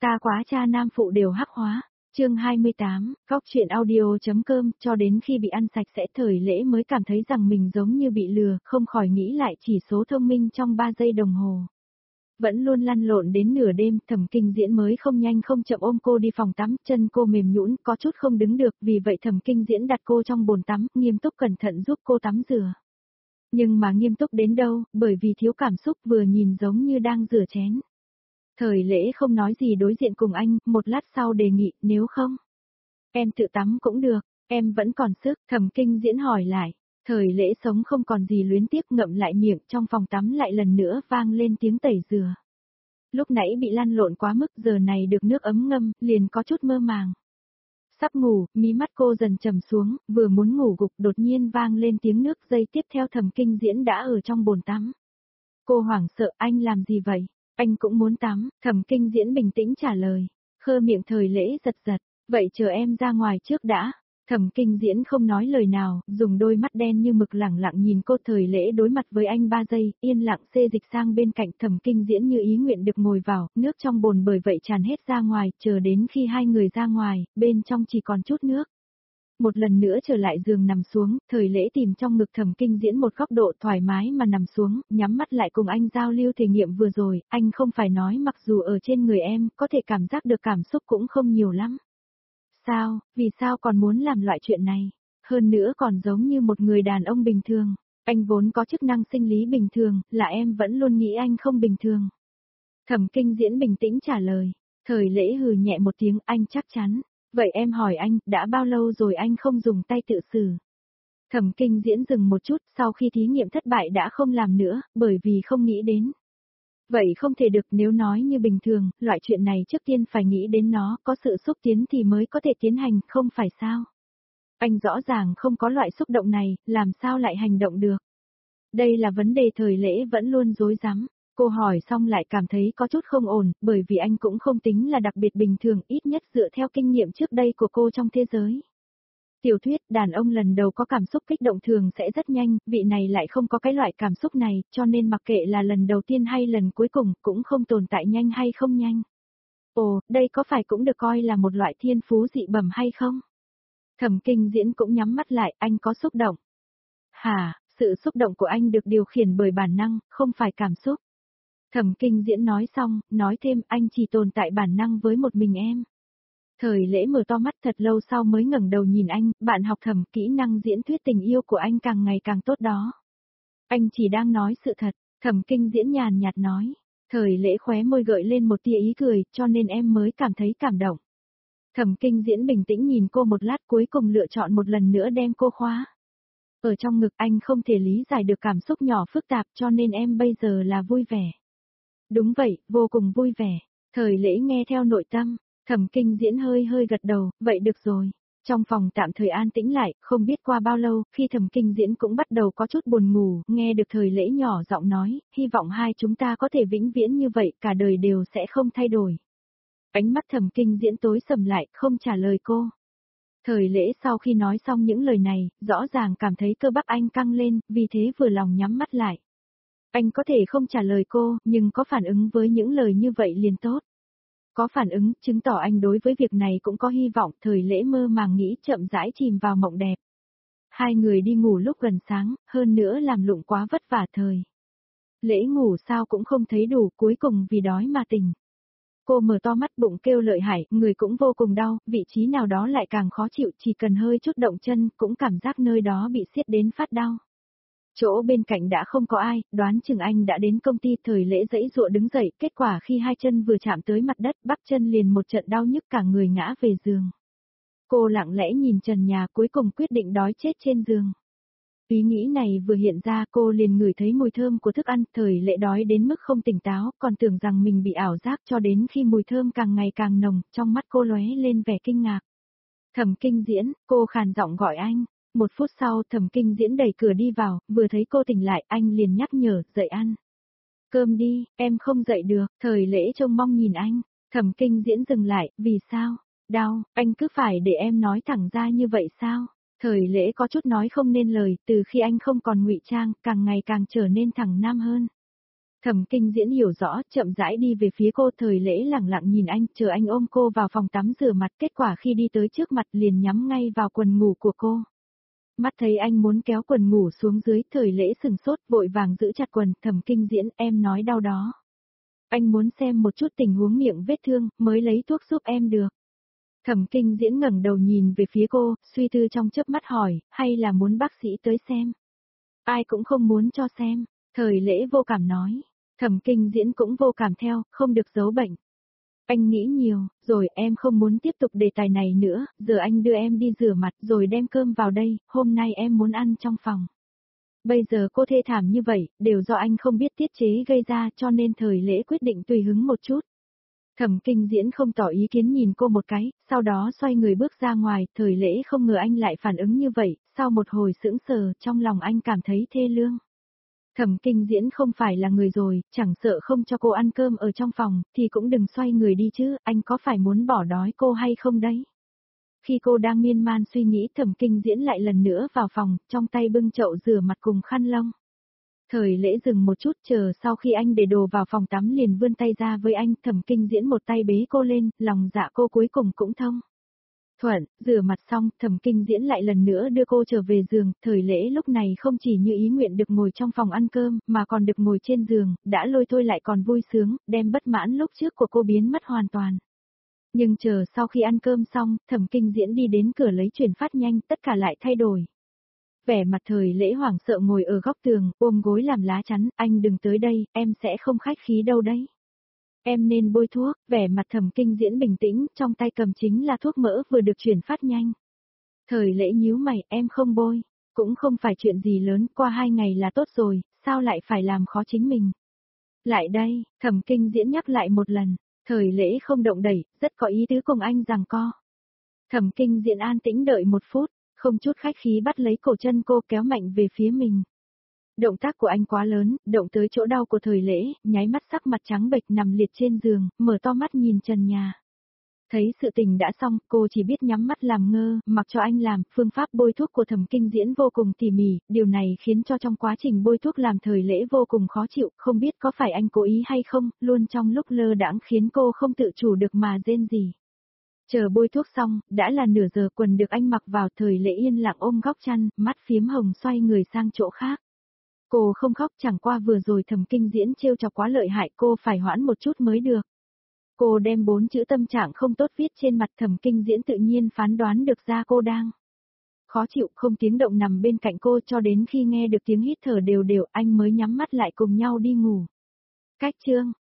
Xa quá cha nam phụ đều hắc hóa. Chương 28, góc chuyện audio.com. Cho đến khi bị ăn sạch sẽ Thời Lễ mới cảm thấy rằng mình giống như bị lừa, không khỏi nghĩ lại chỉ số thông minh trong 3 giây đồng hồ. Vẫn luôn lăn lộn đến nửa đêm, Thẩm Kinh Diễn mới không nhanh không chậm ôm cô đi phòng tắm, chân cô mềm nhũn, có chút không đứng được, vì vậy Thẩm Kinh Diễn đặt cô trong bồn tắm, nghiêm túc cẩn thận giúp cô tắm rửa. Nhưng mà nghiêm túc đến đâu, bởi vì thiếu cảm xúc vừa nhìn giống như đang rửa chén. Thời Lễ không nói gì đối diện cùng anh, một lát sau đề nghị, nếu không, em tự tắm cũng được, em vẫn còn sức, Thẩm Kinh Diễn hỏi lại. Thời Lễ sống không còn gì luyến tiếc, ngậm lại miệng, trong phòng tắm lại lần nữa vang lên tiếng tẩy rửa. Lúc nãy bị lăn lộn quá mức, giờ này được nước ấm ngâm, liền có chút mơ màng. Sắp ngủ, mí mắt cô dần trầm xuống, vừa muốn ngủ gục đột nhiên vang lên tiếng nước, giây tiếp theo Thẩm Kinh Diễn đã ở trong bồn tắm. Cô hoảng sợ, anh làm gì vậy? Anh cũng muốn tắm, Thẩm Kinh Diễn bình tĩnh trả lời. Khơ miệng Thời Lễ giật giật, vậy chờ em ra ngoài trước đã. Thẩm Kinh Diễn không nói lời nào, dùng đôi mắt đen như mực lẳng lặng nhìn cô. Thời Lễ đối mặt với anh 3 giây, yên lặng xê dịch sang bên cạnh. Thẩm Kinh Diễn như ý nguyện được ngồi vào, nước trong bồn bởi vậy tràn hết ra ngoài, chờ đến khi hai người ra ngoài, bên trong chỉ còn chút nước. Một lần nữa trở lại giường nằm xuống, Thời Lễ tìm trong ngực Thẩm Kinh Diễn một góc độ thoải mái mà nằm xuống, nhắm mắt lại cùng anh giao lưu thể nghiệm vừa rồi, anh không phải nói mặc dù ở trên người em, có thể cảm giác được cảm xúc cũng không nhiều lắm. Sao, vì sao còn muốn làm loại chuyện này? Hơn nữa còn giống như một người đàn ông bình thường. Anh vốn có chức năng sinh lý bình thường, là em vẫn luôn nghĩ anh không bình thường. Thẩm Kinh Diễn bình tĩnh trả lời. Thời Lễ hừ nhẹ một tiếng, anh chắc chắn. Vậy em hỏi anh, đã bao lâu rồi anh không dùng tay tự xử? Thẩm Kinh Diễn dừng một chút, sau khi thí nghiệm thất bại đã không làm nữa, bởi vì không nghĩ đến. Vậy không thể được, nếu nói như bình thường, loại chuyện này trước tiên phải nghĩ đến nó, có sự xúc tiến thì mới có thể tiến hành, không phải sao? Anh rõ ràng không có loại xúc động này, làm sao lại hành động được? Đây là vấn đề Thời Lễ vẫn luôn rối rắm. Cô hỏi xong lại cảm thấy có chút không ổn, bởi vì anh cũng không tính là đặc biệt bình thường, ít nhất dựa theo kinh nghiệm trước đây của cô trong thế giới. Tiểu thuyết, đàn ông lần đầu có cảm xúc kích động thường sẽ rất nhanh, vị này lại không có cái loại cảm xúc này, cho nên mặc kệ là lần đầu tiên hay lần cuối cùng, cũng không tồn tại nhanh hay không nhanh. Ồ, đây có phải cũng được coi là một loại thiên phú dị bẩm hay không? Thẩm Kinh Diễn cũng nhắm mắt lại, anh có xúc động. Hả, sự xúc động của anh được điều khiển bởi bản năng, không phải cảm xúc. Thẩm Kinh Diễn nói xong, nói thêm anh chỉ tồn tại bản năng với một mình em. Thời Lễ mở to mắt thật lâu sau mới ngẩng đầu nhìn anh, bạn học Thẩm, kỹ năng diễn thuyết tình yêu của anh càng ngày càng tốt đó. Anh chỉ đang nói sự thật, Thẩm Kinh Diễn nhàn nhạt nói. Thời Lễ khóe môi gợi lên một tia ý cười, cho nên em mới cảm thấy cảm động. Thẩm Kinh Diễn bình tĩnh nhìn cô một lát cuối cùng lựa chọn một lần nữa đem cô khóa. Ở trong ngực anh không thể lý giải được cảm xúc nhỏ phức tạp cho nên em bây giờ là vui vẻ. Đúng vậy, vô cùng vui vẻ. Thời Lễ nghe theo nội tâm, Thẩm Kinh Diễn hơi hơi gật đầu, vậy được rồi. Trong phòng tạm thời an tĩnh lại, không biết qua bao lâu, khi Thẩm Kinh Diễn cũng bắt đầu có chút buồn ngủ, nghe được Thời Lễ nhỏ giọng nói, hy vọng hai chúng ta có thể vĩnh viễn như vậy, cả đời đều sẽ không thay đổi. Ánh mắt Thẩm Kinh Diễn tối sầm lại, không trả lời cô. Thời Lễ sau khi nói xong những lời này, rõ ràng cảm thấy cơ bắp anh căng lên, vì thế vừa lòng nhắm mắt lại. Anh có thể không trả lời cô, nhưng có phản ứng với những lời như vậy liền tốt. Có phản ứng, chứng tỏ anh đối với việc này cũng có hy vọng. Thời Lễ mơ màng nghĩ chậm rãi chìm vào mộng đẹp. Hai người đi ngủ lúc gần sáng, hơn nữa làm lụng quá vất vả. Thời Lễ ngủ sao cũng không thấy đủ, cuối cùng vì đói mà tỉnh. Cô mở to mắt, bụng kêu lợi hại, người cũng vô cùng đau, vị trí nào đó lại càng khó chịu, chỉ cần hơi chút động chân, cũng cảm giác nơi đó bị siết đến phát đau. Chỗ bên cạnh đã không có ai, đoán chừng anh đã đến công ty. Thời Lễ giãy giụa đứng dậy, kết quả khi hai chân vừa chạm tới mặt đất, bắp chân liền một trận đau nhức cả người ngã về giường. Cô lặng lẽ nhìn trần nhà, cuối cùng quyết định đói chết trên giường. Ý nghĩ này vừa hiện ra cô liền ngửi thấy mùi thơm của thức ăn. Thời Lễ đói đến mức không tỉnh táo, còn tưởng rằng mình bị ảo giác cho đến khi mùi thơm càng ngày càng nồng, trong mắt cô lóe lên vẻ kinh ngạc. Thẩm Kinh Diễn, cô khàn giọng gọi anh. Một phút sau Thẩm Kinh Diễn đẩy cửa đi vào, vừa thấy cô tỉnh lại anh liền nhắc nhở, dậy ăn. Cơm đi, em không dậy được. Thời Lễ trông mong nhìn anh. Thẩm Kinh Diễn dừng lại, vì sao? Đau, anh cứ phải để em nói thẳng ra như vậy sao? Thời Lễ có chút nói không nên lời, từ khi anh không còn ngụy trang, càng ngày càng trở nên thẳng nam hơn. Thẩm Kinh Diễn hiểu rõ, chậm rãi đi về phía cô, Thời Lễ lẳng lặng nhìn anh, chờ anh ôm cô vào phòng tắm rửa mặt, kết quả khi đi tới trước mặt liền nhắm ngay vào quần ngủ của cô. Mắt thấy anh muốn kéo quần ngủ xuống dưới, Thời Lễ sừng sốt, vội vàng giữ chặt quần, Thẩm Kinh Diễn, em nói đau đó. Anh muốn xem một chút tình huống miệng vết thương, mới lấy thuốc giúp em được. Thẩm Kinh Diễn ngẩng đầu nhìn về phía cô, suy tư trong chớp mắt hỏi, hay là muốn bác sĩ tới xem? Ai cũng không muốn cho xem, Thời Lễ vô cảm nói. Thẩm Kinh Diễn cũng vô cảm theo, không được giấu bệnh. Anh nghĩ nhiều, rồi em không muốn tiếp tục đề tài này nữa, giờ anh đưa em đi rửa mặt rồi đem cơm vào đây, hôm nay em muốn ăn trong phòng. Bây giờ cô thê thảm như vậy, đều do anh không biết tiết chế gây ra cho nên Thời Lễ quyết định tùy hứng một chút. Thẩm Kinh Diễn không tỏ ý kiến nhìn cô một cái, sau đó xoay người bước ra ngoài, Thời Lễ không ngờ anh lại phản ứng như vậy, sau một hồi sững sờ, trong lòng anh cảm thấy thê lương. Thẩm Kinh Diễn không phải là người rồi, chẳng sợ không cho cô ăn cơm ở trong phòng, thì cũng đừng xoay người đi chứ, anh có phải muốn bỏ đói cô hay không đấy? Khi cô đang miên man suy nghĩ, Thẩm Kinh Diễn lại lần nữa vào phòng, trong tay bưng chậu rửa mặt cùng khăn lông. Thời Lễ dừng một chút, chờ sau khi anh để đồ vào phòng tắm liền vươn tay ra với anh, Thẩm Kinh Diễn một tay bế cô lên, lòng dạ cô cuối cùng cũng thông. Thuận, rửa mặt xong, Thẩm Kinh Diễn lại lần nữa đưa cô trở về giường, Thời Lễ lúc này không chỉ như ý nguyện được ngồi trong phòng ăn cơm, mà còn được ngồi trên giường, đã lôi thôi lại còn vui sướng, đem bất mãn lúc trước của cô biến mất hoàn toàn. Nhưng chờ sau khi ăn cơm xong, Thẩm Kinh Diễn đi đến cửa lấy chuyển phát nhanh, tất cả lại thay đổi. Vẻ mặt Thời Lễ hoảng sợ ngồi ở góc tường, ôm gối làm lá chắn, anh đừng tới đây, em sẽ không khách khí đâu đấy. Em nên bôi thuốc, vẻ mặt Thẩm Kinh Diễn bình tĩnh, trong tay cầm chính là thuốc mỡ vừa được chuyển phát nhanh. Thời Lễ nhíu mày, em không bôi, cũng không phải chuyện gì lớn, qua 2 ngày là tốt rồi, sao lại phải làm khó chính mình. Lại đây, Thẩm Kinh Diễn nhắc lại một lần, Thời Lễ không động đẩy, rất có ý tứ cùng anh giằng co. Thẩm Kinh Diễn an tĩnh đợi 1 phút, không chút khách khí bắt lấy cổ chân cô kéo mạnh về phía mình. Động tác của anh quá lớn, động tới chỗ đau của Thời Lễ, nháy mắt sắc mặt trắng bệch nằm liệt trên giường, mở to mắt nhìn trần nhà. Thấy sự tình đã xong, cô chỉ biết nhắm mắt làm ngơ, mặc cho anh làm, phương pháp bôi thuốc của Thẩm Kinh Diễn vô cùng tỉ mỉ, điều này khiến cho trong quá trình bôi thuốc làm Thời Lễ vô cùng khó chịu, không biết có phải anh cố ý hay không, luôn trong lúc lơ đãng khiến cô không tự chủ được mà rên rỉ. Chờ bôi thuốc xong, đã là nửa giờ, quần được anh mặc vào, Thời Lễ yên lặng ôm góc chăn, mắt phiếm hồng xoay người sang chỗ khác. Cô không khóc, chẳng qua vừa rồi Thẩm Kinh Diễn trêu chọc quá lợi hại, cô phải hoãn một chút mới được. Cô đem 4 chữ tâm trạng không tốt viết trên mặt, Thẩm Kinh Diễn tự nhiên phán đoán được ra cô đang khó chịu, không tiếng động nằm bên cạnh cô cho đến khi nghe được tiếng hít thở đều đều, anh mới nhắm mắt lại cùng nhau đi ngủ. Cách chương